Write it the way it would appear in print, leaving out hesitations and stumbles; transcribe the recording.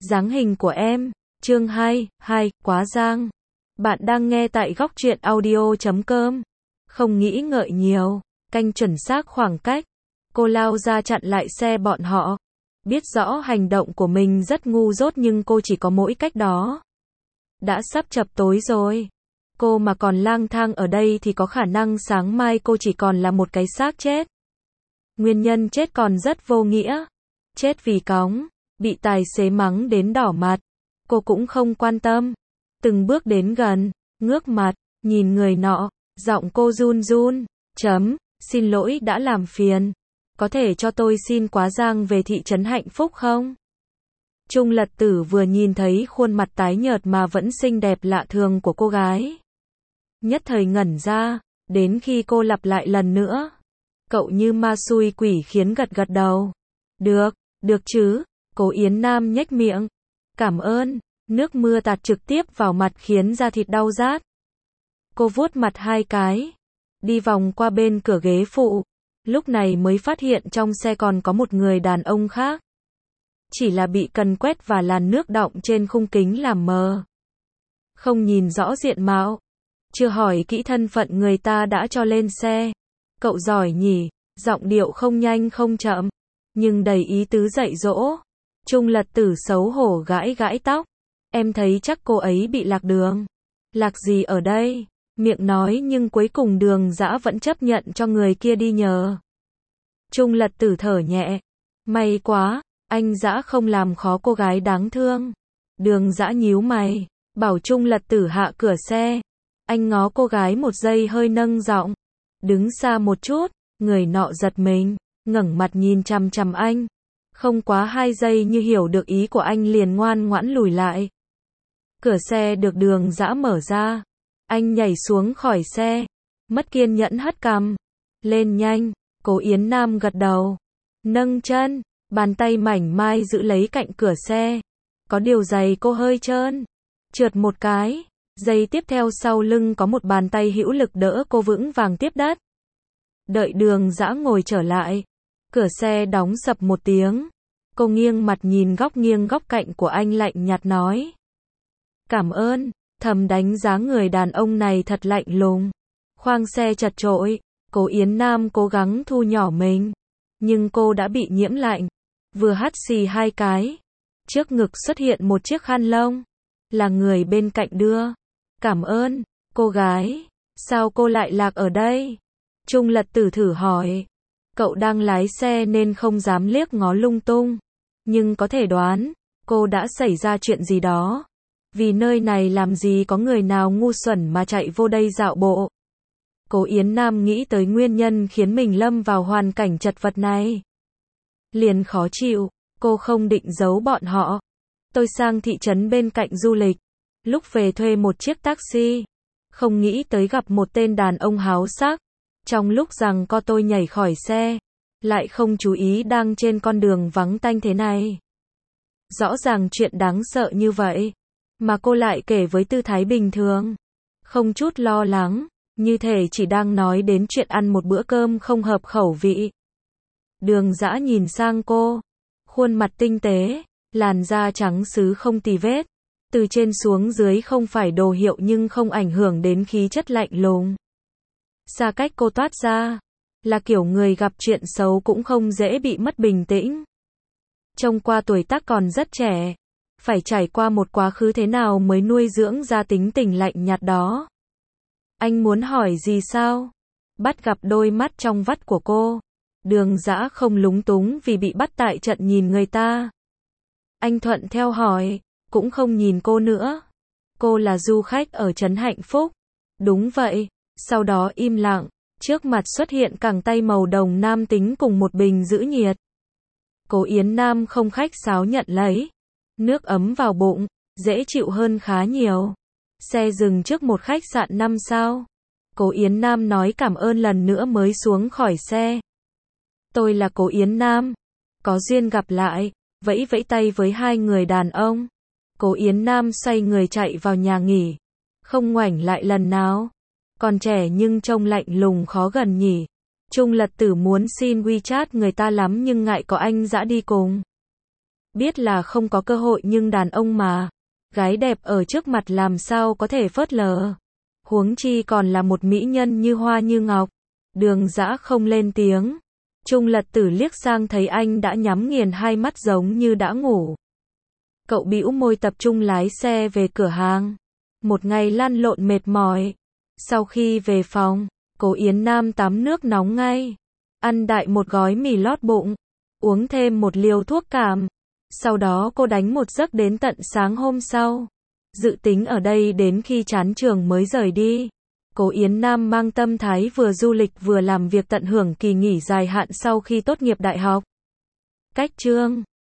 Dáng hình của em. Chương 2, quá giang. Bạn đang nghe tại góc truyện audio.com. Không nghĩ ngợi nhiều, canh chuẩn xác khoảng cách. Cô lao ra chặn lại xe bọn họ. Biết rõ hành động của mình rất ngu dốt nhưng cô chỉ có mỗi cách đó. Đã sắp chập tối rồi. Cô mà còn lang thang ở đây thì có khả năng sáng mai cô chỉ còn là một cái xác chết. Nguyên nhân chết còn rất vô nghĩa. Chết vì cóng, bị tài xế mắng đến đỏ mặt. Cô cũng không quan tâm. Từng bước đến gần, ngước mặt, nhìn người nọ, giọng cô run run. Xin lỗi đã làm phiền. Có thể cho tôi xin quá giang về thị trấn Hạnh Phúc không? Trung Lật Tử vừa nhìn thấy khuôn mặt tái nhợt mà vẫn xinh đẹp lạ thường của cô gái. Nhất thời ngẩn ra, đến khi cô lặp lại lần nữa. Cậu như ma xui quỷ khiến gật gật đầu. Được chứ, Cố Yến Nam nhếch miệng. Cảm ơn, nước mưa tạt trực tiếp vào mặt khiến da thịt đau rát. Cô vuốt mặt 2 cái, đi vòng qua bên cửa ghế phụ, lúc này mới phát hiện trong xe còn có một người đàn ông khác. Chỉ là bị cần quét và làn nước đọng trên khung kính làm mờ. Không nhìn rõ diện mạo. Chưa hỏi kỹ thân phận người ta đã cho lên xe. Cậu giỏi nhỉ, giọng điệu không nhanh không chậm, nhưng đầy ý tứ dạy dỗ. Trung Lật Tử xấu hổ gãi gãi tóc. Em thấy chắc cô ấy bị lạc đường. Lạc gì ở đây? Miệng nói nhưng cuối cùng Đường Dã vẫn chấp nhận cho người kia đi nhờ. Trung Lật Tử thở nhẹ. May quá, anh Dã không làm khó cô gái đáng thương. Đường Dã nhíu mày, bảo Trung Lật Tử hạ cửa xe. Anh ngó cô gái một giây hơi nâng giọng. Đứng xa một chút, người nọ giật mình, ngẩng mặt nhìn chằm chằm anh. Không quá 2 giây như hiểu được ý của anh liền ngoan ngoãn lùi lại. Cửa xe được Đường Dã mở ra. Anh nhảy xuống khỏi xe. Mất kiên nhẫn hất cằm. Lên nhanh, Cố Yến Nam gật đầu. Nâng chân, bàn tay mảnh mai giữ lấy cạnh cửa xe. Có điều giày cô hơi trơn. Trượt một cái. Giây tiếp theo sau lưng có một bàn tay hữu lực đỡ cô vững vàng tiếp đất. Đợi Đường Dã ngồi trở lại. Cửa xe đóng sập một tiếng. Cô nghiêng mặt nhìn góc nghiêng góc cạnh của anh lạnh nhạt nói. Cảm ơn. Thầm đánh giá người đàn ông này thật lạnh lùng. Khoang xe chật chội. Cố Yến Nam cố gắng thu nhỏ mình. Nhưng cô đã bị nhiễm lạnh. Vừa hắt xì 2 cái. Trước ngực xuất hiện một chiếc khăn lông. Là người bên cạnh đưa. Cảm ơn, cô gái. Sao cô lại lạc ở đây? Trung Lật Tử thử hỏi. Cậu đang lái xe nên không dám liếc ngó lung tung. Nhưng có thể đoán, cô đã xảy ra chuyện gì đó. Vì nơi này làm gì có người nào ngu xuẩn mà chạy vô đây dạo bộ. Cố Yến Nam nghĩ tới nguyên nhân khiến mình lâm vào hoàn cảnh chật vật này. Liền khó chịu, cô không định giấu bọn họ. Tôi sang thị trấn bên cạnh du lịch. Lúc về thuê một chiếc taxi. Không nghĩ tới gặp một tên đàn ông háo sắc. Trong lúc rằng co tôi nhảy khỏi xe. Lại không chú ý đang trên con đường vắng tanh thế này. Rõ ràng chuyện đáng sợ như vậy. Mà cô lại kể với tư thái bình thường. Không chút lo lắng. Như thể chỉ đang nói đến chuyện ăn một bữa cơm không hợp khẩu vị. Đường Dã nhìn sang cô. Khuôn mặt tinh tế. Làn da trắng sứ không tì vết. Từ trên xuống dưới không phải đồ hiệu nhưng không ảnh hưởng đến khí chất lạnh lùng. Xa cách cô toát ra. Là kiểu người gặp chuyện xấu cũng không dễ bị mất bình tĩnh. Trông qua tuổi tác còn rất trẻ. Phải trải qua một quá khứ thế nào mới nuôi dưỡng ra tính tình lạnh nhạt đó. Anh muốn hỏi gì sao? Bắt gặp đôi mắt trong vắt của cô. Đường Dã không lúng túng vì bị bắt tại trận nhìn người ta. Anh thuận theo hỏi, cũng không nhìn cô nữa. Cô là du khách ở trấn Hạnh Phúc. Đúng vậy. Sau đó im lặng. Trước mặt xuất hiện cẳng tay màu đồng nam tính cùng một bình giữ nhiệt. Cố Yến Nam không khách sáo nhận lấy. Nước ấm vào bụng, dễ chịu hơn khá nhiều. Xe dừng trước một khách sạn 5 sao. Cố Yến Nam nói cảm ơn lần nữa mới xuống khỏi xe. Tôi là Cố Yến Nam. Có duyên gặp lại, vẫy vẫy tay với 2 người đàn ông. Cố Yến Nam xoay người chạy vào nhà nghỉ. Không ngoảnh lại lần nào. Còn trẻ nhưng trông lạnh lùng khó gần nhỉ. Trung Lật Tử muốn xin WeChat người ta lắm nhưng ngại có anh Dã đi cùng. Biết là không có cơ hội nhưng đàn ông mà. Gái đẹp ở trước mặt làm sao có thể phớt lờ. Huống chi còn là một mỹ nhân như hoa như ngọc. Đường Dã không lên tiếng. Trung Lật Tử liếc sang thấy anh đã nhắm nghiền hai mắt giống như đã ngủ. Cậu bĩu môi tập trung lái xe về cửa hàng. Một ngày lăn lộn mệt mỏi. Sau khi về phòng, Cố Yến Nam tắm nước nóng ngay. Ăn đại một gói mì lót bụng. Uống thêm một liều thuốc cảm. Sau đó cô đánh một giấc đến tận sáng hôm sau. Dự tính ở đây đến khi chán trường mới rời đi. Cố Yến Nam mang tâm thái vừa du lịch vừa làm việc tận hưởng kỳ nghỉ dài hạn sau khi tốt nghiệp đại học. Cách chương